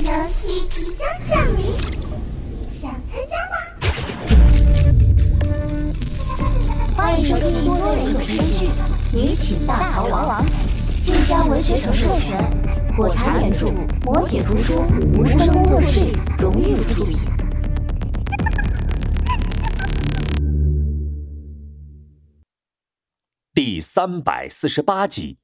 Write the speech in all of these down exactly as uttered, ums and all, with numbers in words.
游戏即将降临，想参加吗？ 欢迎收听多人有声剧《女寝大逃亡》，晋江文学城授权，火柴原著，磨铁图书，无声工作室荣誉出品。 第三百四十八集。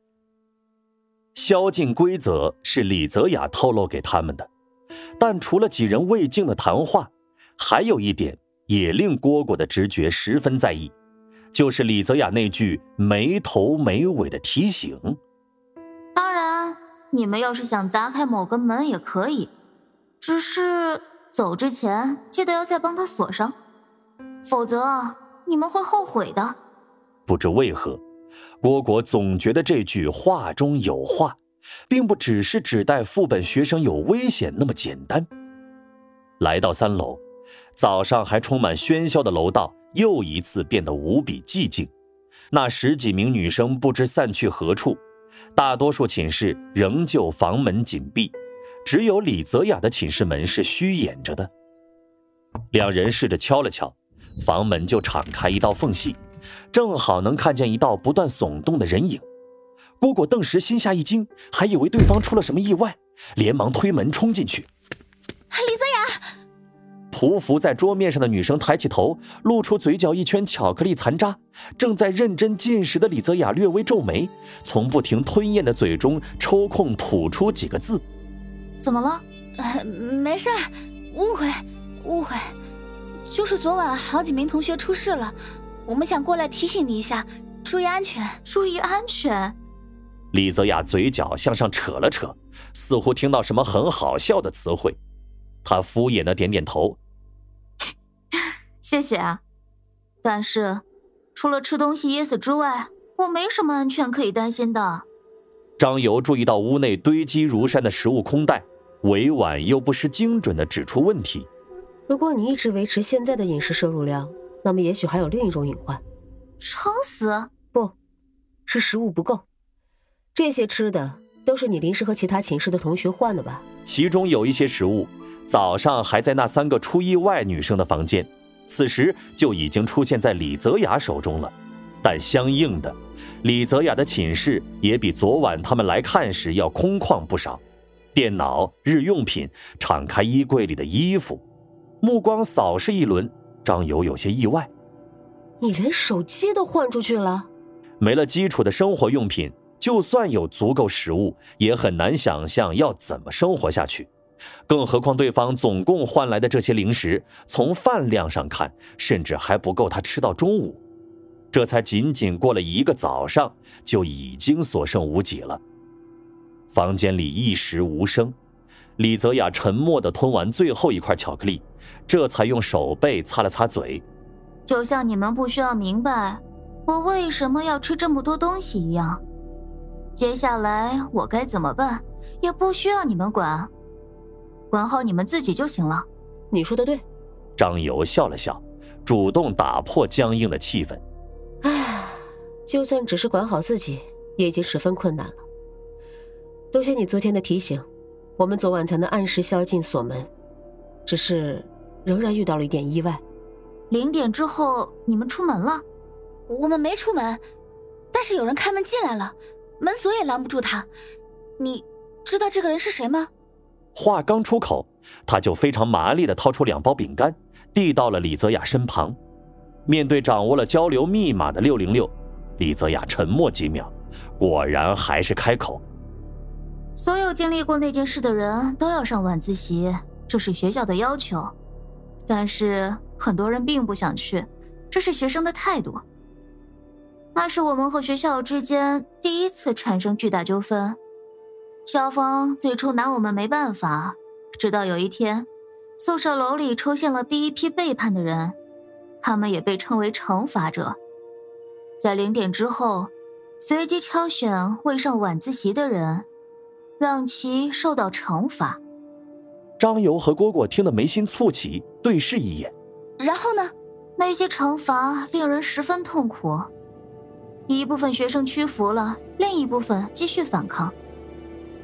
宵禁规则是李泽雅透露给他们的，但除了几人未尽的谈话，还有一点也令蝈蝈的直觉十分在意，就是李泽雅那句没头没尾的提醒。 当然，你们要是想砸开某个门也可以，只是走之前记得要再帮他锁上，否则你们会后悔的。 不知为何，蝈蝈总觉得这句话中有话，并不只是指代副本学生有危险那么简单。来到三楼，早上还充满喧嚣的楼道又一次变得无比寂静，那十几名女生不知散去何处，大多数寝室仍旧房门紧闭，只有李泽雅的寝室门是虚掩着的。两人试着敲了敲，房门就敞开一道缝隙，正好能看见一道不断耸动的人影。蝈蝈顿时心下一惊，还以为对方出了什么意外，连忙推门冲进去。 李泽雅！ 匍匐在桌面上的女生抬起头，露出嘴角一圈巧克力残渣。正在认真进食的李泽雅略微皱眉，从不停吞咽的嘴中抽空吐出几个字。 怎么了？ 呃，没事儿，误会，误会，就是昨晚好几名同学出事了，我们想过来提醒你一下，注意安全， 注意安全。 李泽雅嘴角向上扯了扯，似乎听到什么很好笑的词汇。她敷衍地点点头。 谢谢啊，但是除了吃东西噎死之外，我没什么安全可以担心的。 张游注意到屋内堆积如山的食物空袋，委婉又不失精准地指出问题。 如果你一直维持现在的饮食摄入量，那么也许还有另一种隐患。 撑死？ 不，是食物不够。这些吃的都是你临时和其他寝室的同学换的吧？ 其中有一些食物早上还在那三个出意外女生的房间，此时就已经出现在李泽雅手中了。但相应的，李泽雅的寝室也比昨晚他们来看时要空旷不少，电脑、日用品，敞开衣柜里的衣服。目光扫视一轮，张游有些意外。 你连手机都换出去了？ 没了基础的生活用品，就算有足够食物，也很难想象要怎么生活下去。更何况对方总共换来的这些零食，从饭量上看，甚至还不够他吃到中午。这才仅仅过了一个早上，就已经所剩无几了。房间里一时无声，李泽雅沉默地吞完最后一块巧克力，这才用手背擦了擦嘴。 就像你们不需要明白我为什么要吃这么多东西一样，接下来我该怎么办，也不需要你们管，管好你们自己就行了。 你说的对。 张游笑了笑，主动打破僵硬的气氛。 唉，就算只是管好自己，也已经十分困难了。多谢你昨天的提醒，我们昨晚才能按时宵禁锁门，只是仍然遇到了一点意外。 零点之后你们出门了？ 我们没出门，但是有人开门进来了，门锁也拦不住他。你知道这个人是谁吗？ 话刚出口，他就非常麻利地掏出两包饼干，递到了李泽雅身旁。面对掌握了交流密码的六零六，李泽雅沉默几秒，果然还是开口。 所有经历过那件事的人都要上晚自习，这是学校的要求，但是很多人并不想去，这是学生的态度。那是我们和学校之间第一次产生巨大纠纷，校方最初拿我们没办法，直到有一天宿舍楼里出现了第一批背叛的人，他们也被称为惩罚者。在零点之后，随机挑选未上晚自习的人，让其受到惩罚。 张游和蝈蝈听得眉心蹙起，对视一眼。 然后呢？ 那些惩罚令人十分痛苦，一部分学生屈服了，另一部分继续反抗。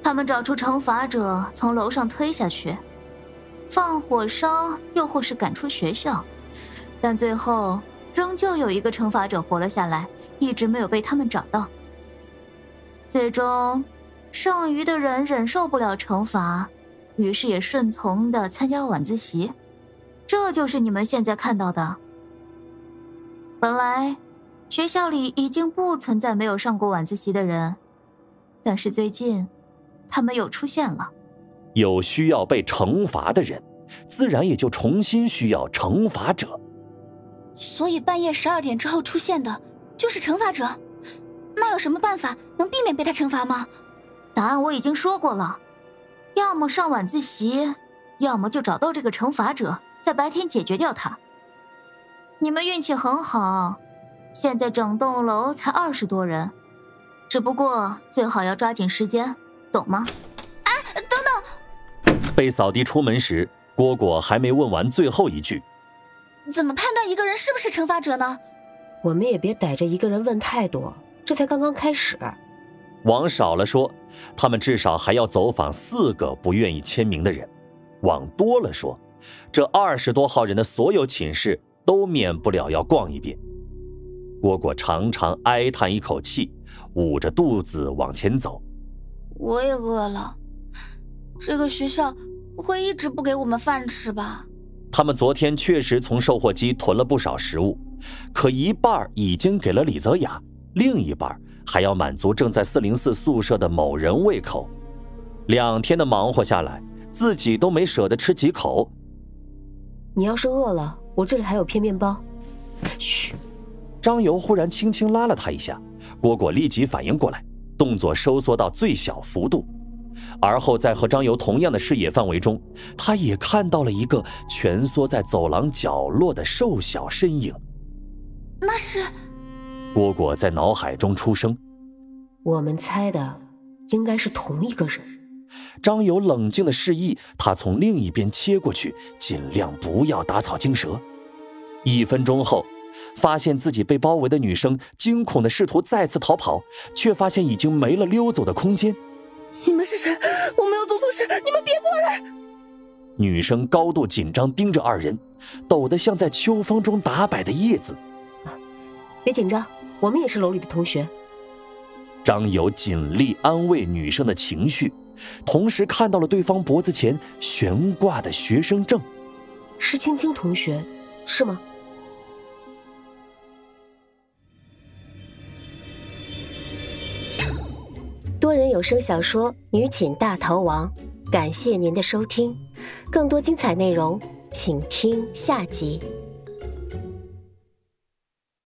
他们找出惩罚者，从楼上推下去，放火烧，又或是赶出学校，但最后仍旧有一个惩罚者活了下来，一直没有被他们找到。最终，剩余的人忍受不了惩罚，于是也顺从地参加晚自习。这就是你们现在看到的。本来学校里已经不存在没有上过晚自习的人，但是最近他们又出现了。 有需要被惩罚的人，自然也就重新需要惩罚者。 所以半夜十二点之后出现的就是惩罚者，那有什么办法能避免被他惩罚吗？ 答案我已经说过了，要么上晚自习，要么就找到这个惩罚者，在白天解决掉他。你们运气很好，现在整栋楼才二十多人，只不过最好要抓紧时间，懂吗？ 哎，等等！ 被扫地出门时，蝈蝈还没问完最后一句。 怎么判断一个人是不是惩罚者呢？ 我们也别逮着一个人问太多，这才刚刚开始。 往少了说，他们至少还要走访四个不愿意签名的人；往多了说，这二十多号人的所有寝室都免不了要逛一遍。蝈蝈长长哀叹一口气，捂着肚子往前走。 我也饿了，这个学校不会一直不给我们饭吃吧？ 他们昨天确实从售货机囤了不少食物，可一半已经给了李泽雅，另一半还要满足正在四零四宿舍的某人胃口。两天的忙活下来，自己都没舍得吃几口。 你要是饿了，我这里还有片面包。嘘！ 张游忽然轻轻拉了他一下，蝈蝈立即反应过来，动作收缩到最小幅度。而后在和张游同样的视野范围中，他也看到了一个蜷缩在走廊角落的瘦小身影。 那是…… 蝈蝈在脑海中出声。 我们猜的应该是同一个人。 张游冷静地示意他从另一边切过去，尽量不要打草惊蛇。一分钟后，发现自己被包围的女生惊恐地试图再次逃跑，却发现已经没了溜走的空间。 你们是谁？我没有做错事，你们别过来！ 女生高度紧张盯着二人，抖得像在秋风中打摆的叶子。 别紧张，我们也是楼里的同学。 张友尽力安慰女生的情绪，同时看到了对方脖子前悬挂的学生证。 是青青同学，是吗？多人有声小说《女寝大逃亡》，感谢您的收听，更多精彩内容请听下集。